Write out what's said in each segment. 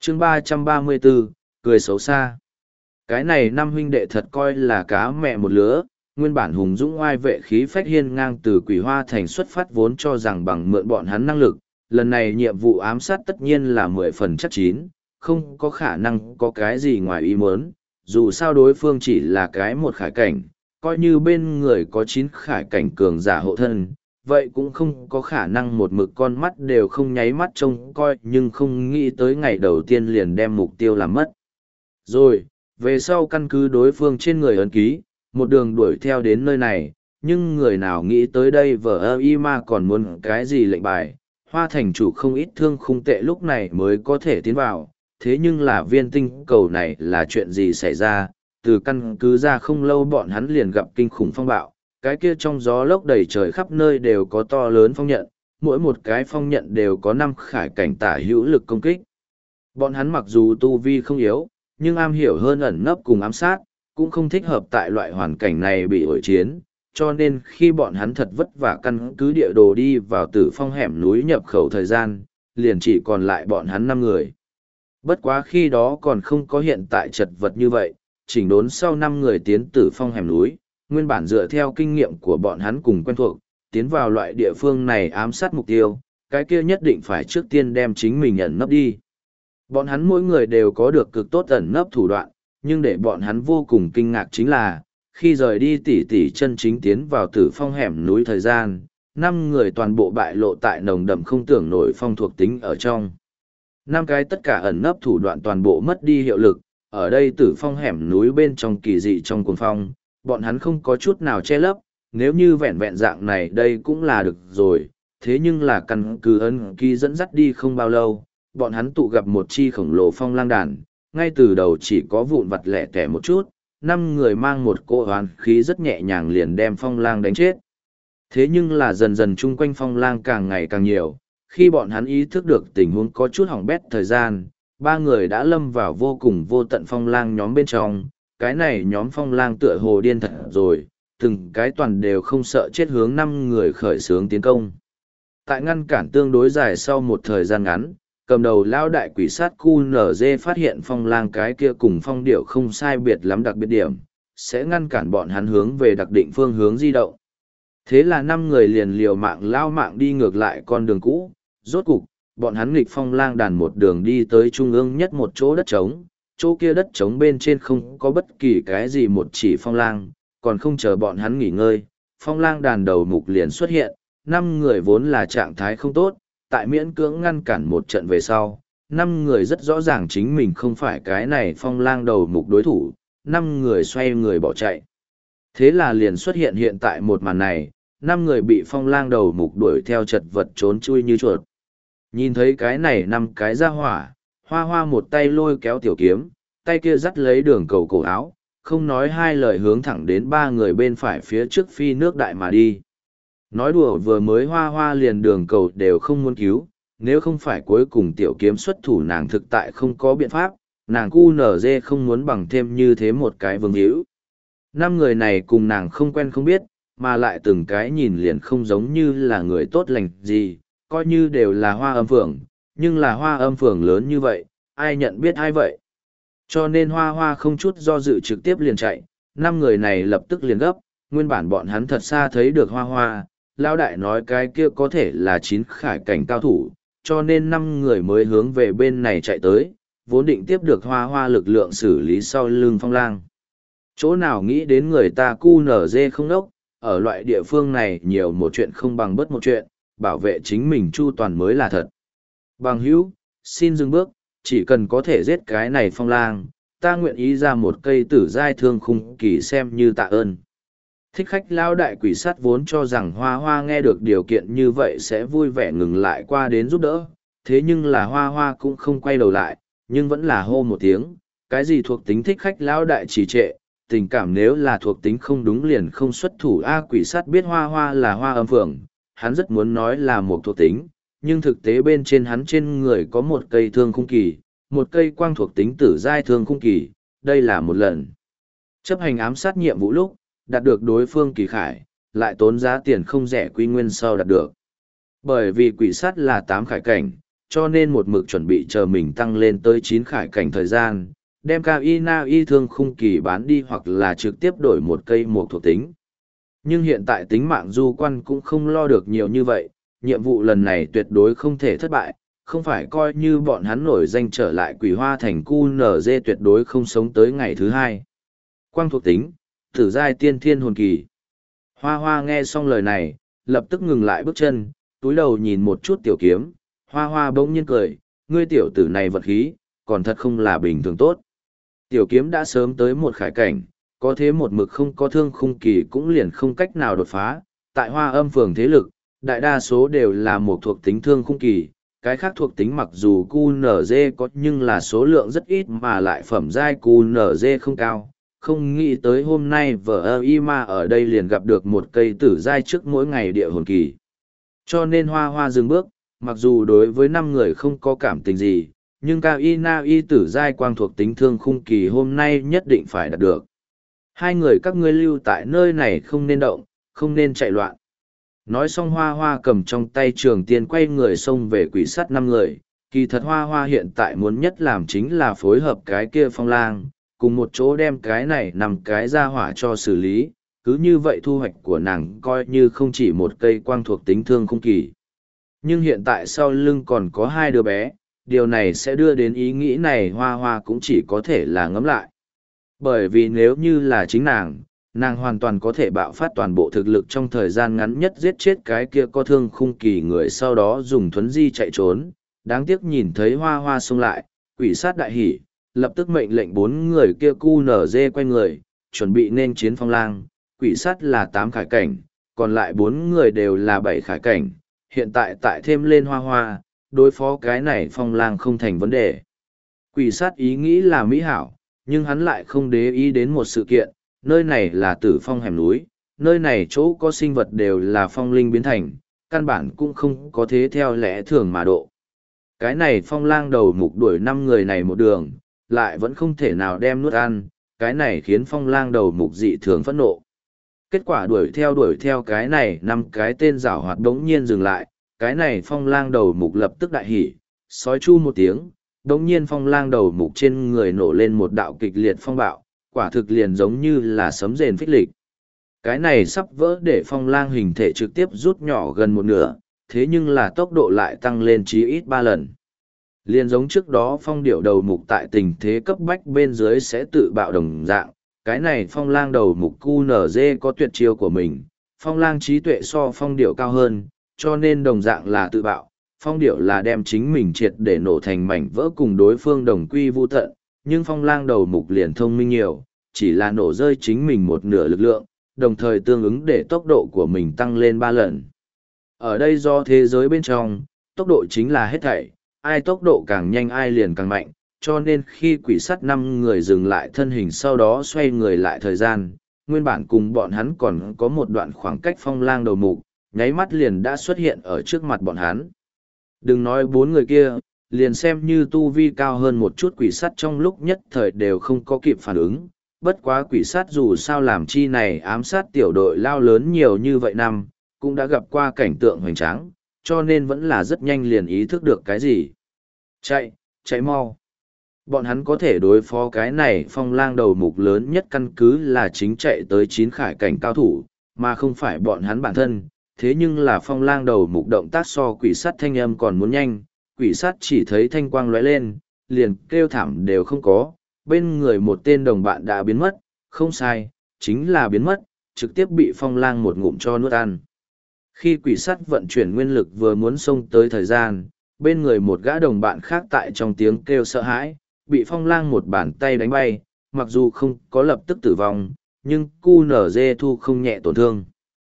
chương 334, cười xấu xa. Cái này năm huynh đệ thật coi là cá mẹ một lứa, nguyên bản hùng dũng oai vệ khí phách hiên ngang từ Quỷ Hoa Thành xuất phát vốn cho rằng bằng mượn bọn hắn năng lực, lần này nhiệm vụ ám sát tất nhiên là 10 phần chắc chín, không có khả năng có cái gì ngoài ý muốn, dù sao đối phương chỉ là cái một khải cảnh, coi như bên người có 9 khải cảnh cường giả hộ thân, vậy cũng không có khả năng một mực con mắt đều không nháy mắt trông coi nhưng không nghĩ tới ngày đầu tiên liền đem mục tiêu làm mất. Rồi, về sau căn cứ đối phương trên người ấn ký, một đường đuổi theo đến nơi này, nhưng người nào nghĩ tới đây vờ ơ y ma còn muốn cái gì lệnh bài, Hoa Thành chủ không ít thương khung tệ lúc này mới có thể tiến vào, thế nhưng là viên tinh cầu này là chuyện gì xảy ra, từ căn cứ ra không lâu bọn hắn liền gặp kinh khủng phong bạo, cái kia trong gió lốc đầy trời khắp nơi đều có to lớn phong nhận, mỗi một cái phong nhận đều có 5 khải cảnh tả hữu lực công kích. Bọn hắn mặc dù tu vi không yếu, nhưng am hiểu hơn ẩn nấp cùng ám sát, cũng không thích hợp tại loại hoàn cảnh này bị ổi chiến, cho nên khi bọn hắn thật vất vả căn cứ địa đồ đi vào Tử Phong hẻm núi nhập khẩu thời gian, liền chỉ còn lại bọn hắn 5 người. Bất quá khi đó còn không có hiện tại chật vật như vậy, chỉnh đốn sau 5 người tiến Tử Phong hẻm núi, nguyên bản dựa theo kinh nghiệm của bọn hắn cùng quen thuộc, tiến vào loại địa phương này ám sát mục tiêu, cái kia nhất định phải trước tiên đem chính mình ẩn nấp đi. Bọn hắn mỗi người đều có được cực tốt ẩn nấp thủ đoạn, nhưng để bọn hắn vô cùng kinh ngạc chính là, khi rời đi tỉ tỉ chân chính tiến vào Tử Phong hẻm núi thời gian, 5 người toàn bộ bại lộ tại nồng đậm không tưởng nổi phong thuộc tính ở trong. 5 cái tất cả ẩn nấp thủ đoạn toàn bộ mất đi hiệu lực, ở đây Tử Phong hẻm núi bên trong kỳ dị trong cuồng phong, bọn hắn không có chút nào che lấp, nếu như vẹn vẹn dạng này đây cũng là được rồi, thế nhưng là căn cứ ấn ký dẫn dắt đi không bao lâu, bọn hắn tụ gặp một chi khổng lồ phong lang đàn, ngay từ đầu chỉ có vụn vặt lẻ tẻ một chút, 5 người mang một cỗ oán khí rất nhẹ nhàng liền đem phong lang đánh chết. Thế nhưng là dần dần chung quanh phong lang càng ngày càng nhiều, khi bọn hắn ý thức được tình huống có chút hỏng bét thời gian, 3 người đã lâm vào vô cùng vô tận phong lang nhóm bên trong, cái này nhóm phong lang tựa hồ điên thật rồi, từng cái toàn đều không sợ chết hướng 5 người khởi xướng tiến công. Tại ngăn cản tương đối dài sau một thời gian ngắn, cầm đầu lao đại quỷ sát QNZ phát hiện phong lang cái kia cùng phong điệu không sai biệt lắm đặc biệt điểm, sẽ ngăn cản bọn hắn hướng về đặc định phương hướng di động. Thế là 5 người liền liều mạng lao mạng đi ngược lại con đường cũ, rốt cục, bọn hắn nghịch phong lang đàn một đường đi tới trung ương nhất một chỗ đất trống, chỗ kia đất trống bên trên không có bất kỳ cái gì một chỉ phong lang, còn không chờ bọn hắn nghỉ ngơi, phong lang đàn đầu mục liền xuất hiện, 5 người vốn là trạng thái không tốt, tại miễn cưỡng ngăn cản một trận về sau, 5 người rất rõ ràng chính mình không phải cái này phong lang đầu mục đối thủ, 5 người xoay người bỏ chạy. Thế là liền xuất hiện hiện tại một màn này, 5 người bị phong lang đầu mục đuổi theo chật vật trốn chui như chuột. Nhìn thấy cái này 5 cái ra hỏa, hoa hoa một tay lôi kéo tiểu kiếm, tay kia dắt lấy đường cầu cổ áo, không nói hai lời hướng thẳng đến 3 người bên phải phía trước phi nước đại mà đi. Nói đùa vừa mới hoa hoa liền đường cầu đều không muốn cứu, nếu không phải cuối cùng tiểu kiếm xuất thủ nàng thực tại không có biện pháp, nàng QNZ không muốn bằng thêm như thế một cái vương hữu. 5 người này cùng nàng không quen không biết, mà lại từng cái nhìn liền không giống như là người tốt lành gì, coi như đều là hoa âm phường, nhưng là hoa âm phường lớn như vậy, ai nhận biết ai vậy. Cho nên hoa hoa không chút do dự trực tiếp liền chạy, 5 người này lập tức liền gấp, nguyên bản bọn hắn thật xa thấy được hoa hoa, lão đại nói cái kia có thể là 9 khải cảnh cao thủ, cho nên 5 người mới hướng về bên này chạy tới, vốn định tiếp được hoa hoa lực lượng xử lý sau lưng phong lang. Chỗ nào nghĩ đến người ta QNZ không đốc, ở loại địa phương này nhiều một chuyện không bằng bất một chuyện, bảo vệ chính mình chu toàn mới là thật. Bằng hữu, xin dừng bước, chỉ cần có thể giết cái này phong lang, ta nguyện ý ra một cây tử giai thương khung kỳ xem như tạ ơn. Thích khách lao đại quỷ sát vốn cho rằng hoa hoa nghe được điều kiện như vậy sẽ vui vẻ ngừng lại qua đến giúp đỡ, thế nhưng là hoa hoa cũng không quay đầu lại, nhưng vẫn là hô một tiếng, cái gì thuộc tính thích khách lao đại trì trệ, tình cảm nếu là thuộc tính không đúng liền không xuất thủ. Quỷ sát biết hoa hoa là hoa âm phượng, hắn rất muốn nói là một thuộc tính, nhưng thực tế bên trên hắn trên người có một cây thương khung kỳ, một cây quang thuộc tính tử giai thương khung kỳ, đây là một lần chấp hành ám sát nhiệm vụ lúc đạt được đối phương kỳ khải, lại tốn giá tiền không rẻ quy nguyên sau đạt được. Bởi vì quỷ sát là 8 khải cảnh, cho nên một mực chuẩn bị chờ mình tăng lên tới 9 khải cảnh thời gian, đem cao y na y thương khung kỳ bán đi hoặc là trực tiếp đổi một cây một thuộc tính. Nhưng hiện tại tính mạng du quan cũng không lo được nhiều như vậy, nhiệm vụ lần này tuyệt đối không thể thất bại, không phải coi như bọn hắn nổi danh trở lại Quỷ Hoa Thành QNZ tuyệt đối không sống tới ngày thứ hai. Quang thuộc tính, tử giai tiên thiên hồn kỳ. Hoa Hoa nghe xong lời này, lập tức ngừng lại bước chân, túi đầu nhìn một chút tiểu kiếm, Hoa Hoa bỗng nhiên cười, ngươi tiểu tử này vật khí, còn thật không là bình thường tốt. Tiểu kiếm đã sớm tới một khải cảnh, có thế một mực không có thương khung kỳ cũng liền không cách nào đột phá, tại Hoa Âm phường thế lực, đại đa số đều là một thuộc tính thương khung kỳ, cái khác thuộc tính mặc dù QNZ có nhưng là số lượng rất ít mà lại phẩm giai QNZ không cao. Không nghĩ tới hôm nay vợ ma ở đây liền gặp được một cây tử giai trước mỗi ngày địa hồn kỳ. Cho nên Hoa Hoa dừng bước, mặc dù đối với 5 người không có cảm tình gì, nhưng cao y na y tử giai quang thuộc tính thương khung kỳ hôm nay nhất định phải đạt được. Hai người các ngươi lưu tại nơi này không nên động, không nên chạy loạn. Nói xong Hoa Hoa cầm trong tay trường tiên quay người xông về quỷ sắt 5 người. Kỳ thật Hoa Hoa hiện tại muốn nhất làm chính là phối hợp cái kia phong lang, cùng một chỗ đem cái này nằm cái ra hỏa cho xử lý. Cứ như vậy thu hoạch của nàng coi như không chỉ một cây quang thuộc tính thương không kỳ. Nhưng hiện tại sau lưng còn có 2 đứa bé, điều này sẽ đưa đến ý nghĩ này Hoa Hoa cũng chỉ có thể là ngẫm lại. Bởi vì nếu như là chính nàng hoàn toàn có thể bạo phát toàn bộ thực lực trong thời gian ngắn nhất giết chết cái kia có thương khung kỳ người sau đó dùng thuấn di chạy trốn. Đáng tiếc nhìn thấy Hoa Hoa xông lại, quỷ sát đại hỉ, lập tức mệnh lệnh 4 người kia QNZ quay người, chuẩn bị nên chiến phong lang. Quỷ sát là 8 khải cảnh, còn lại 4 người đều là 7 khải cảnh. Hiện tại tại thêm lên Hoa Hoa, đối phó cái này phong lang không thành vấn đề. Quỷ sát ý nghĩ là mỹ hảo, nhưng hắn lại không để ý đến một sự kiện, nơi này là tử phong hẻm núi, nơi này chỗ có sinh vật đều là phong linh biến thành, căn bản cũng không có thế theo lẽ thường mà độ. Cái này phong lang đầu mục đuổi 5 người này một đường, lại vẫn không thể nào đem nuốt ăn, cái này khiến phong lang đầu mục dị thường phẫn nộ. Kết quả đuổi theo cái này 5 cái tên giảo hoạt đống nhiên dừng lại, cái này phong lang đầu mục lập tức đại hỉ, sói chu một tiếng, đống nhiên phong lang đầu mục trên người nổ lên một đạo kịch liệt phong bạo, quả thực liền giống như là sấm rền phích lịch. Cái này sắp vỡ để phong lang hình thể trực tiếp rút nhỏ gần một nửa, thế nhưng là tốc độ lại tăng lên chí ít 3 lần. Liền giống trước đó phong điệu đầu mục tại tình thế cấp bách bên dưới sẽ tự bạo đồng dạng, cái này phong lang đầu mục QNZ có tuyệt chiêu của mình, phong lang trí tuệ so phong điệu cao hơn, cho nên đồng dạng là tự bạo, phong điệu là đem chính mình triệt để nổ thành mảnh vỡ cùng đối phương đồng quy vu tận, nhưng phong lang đầu mục liền thông minh nhiều, chỉ là nổ rơi chính mình một nửa lực lượng, đồng thời tương ứng để tốc độ của mình tăng lên 3 lần. Ở đây do thế giới bên trong, tốc độ chính là hết thảy, ai tốc độ càng nhanh ai liền càng mạnh, cho nên khi quỷ sắt 5 người dừng lại thân hình sau đó xoay người lại thời gian, nguyên bản cùng bọn hắn còn có một đoạn khoảng cách phong lang đầu mục, nháy mắt liền đã xuất hiện ở trước mặt bọn hắn. Đừng nói 4 người kia, liền xem như tu vi cao hơn một chút quỷ sắt trong lúc nhất thời đều không có kịp phản ứng. Bất quá quỷ sát dù sao làm chi này ám sát tiểu đội lao lớn nhiều như vậy năm, cũng đã gặp qua cảnh tượng hoành tráng, cho nên vẫn là rất nhanh liền ý thức được cái gì. Chạy mau. Bọn hắn có thể đối phó cái này phong lang đầu mục lớn nhất căn cứ là chính chạy tới 9 khải cảnh cao thủ, mà không phải bọn hắn bản thân. Thế nhưng là phong lang đầu mục động tác so quỷ sát thanh âm còn muốn nhanh, quỷ sát chỉ thấy thanh quang lóe lên, liền kêu thảm đều không có, bên người một tên đồng bạn đã biến mất, không sai, chính là biến mất, trực tiếp bị phong lang một ngụm cho nuốt ăn. Khi quỷ sắt vận chuyển nguyên lực vừa muốn xông tới thời gian, bên người một gã đồng bạn khác tại trong tiếng kêu sợ hãi, bị phong lang một bàn tay đánh bay, mặc dù không có lập tức tử vong, nhưng QNZ thu không nhẹ tổn thương.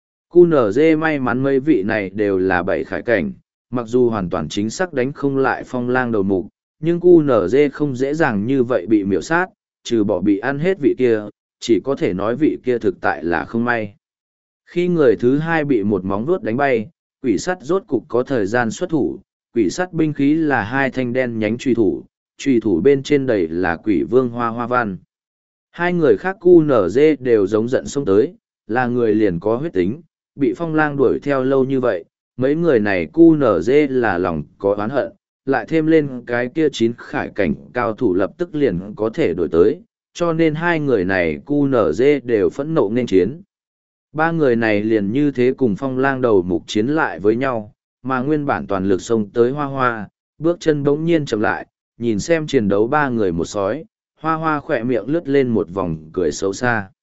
QNZ may mắn mấy vị này đều là 7 khải cảnh, mặc dù hoàn toàn chính xác đánh không lại phong lang đầu mục, nhưng QNZ không dễ dàng như vậy bị miểu sát, trừ bỏ bị ăn hết vị kia, chỉ có thể nói vị kia thực tại là không may. Khi người thứ 2 bị một móng vuốt đánh bay, quỷ sắt rốt cục có thời gian xuất thủ, quỷ sắt binh khí là 2 thanh đen nhánh truy thủ bên trên đầy là quỷ vương hoa văn. 2 người khác QNZ đều giống giận xông tới, là người liền có huyết tính, bị phong lang đuổi theo lâu như vậy, mấy người này QNZ là lòng có oán hận, lại thêm lên cái kia 9 khải cảnh cao thủ lập tức liền có thể đổi tới, cho nên hai người này QNZ đều phẫn nộ nên chiến. Ba người này liền như thế cùng phong lang đầu mục chiến lại với nhau, mà nguyên bản toàn lực xông tới hoa hoa, bước chân bỗng nhiên chậm lại, nhìn xem chiến đấu ba người một sói, hoa hoa khỏe miệng lướt lên một vòng cười xấu xa.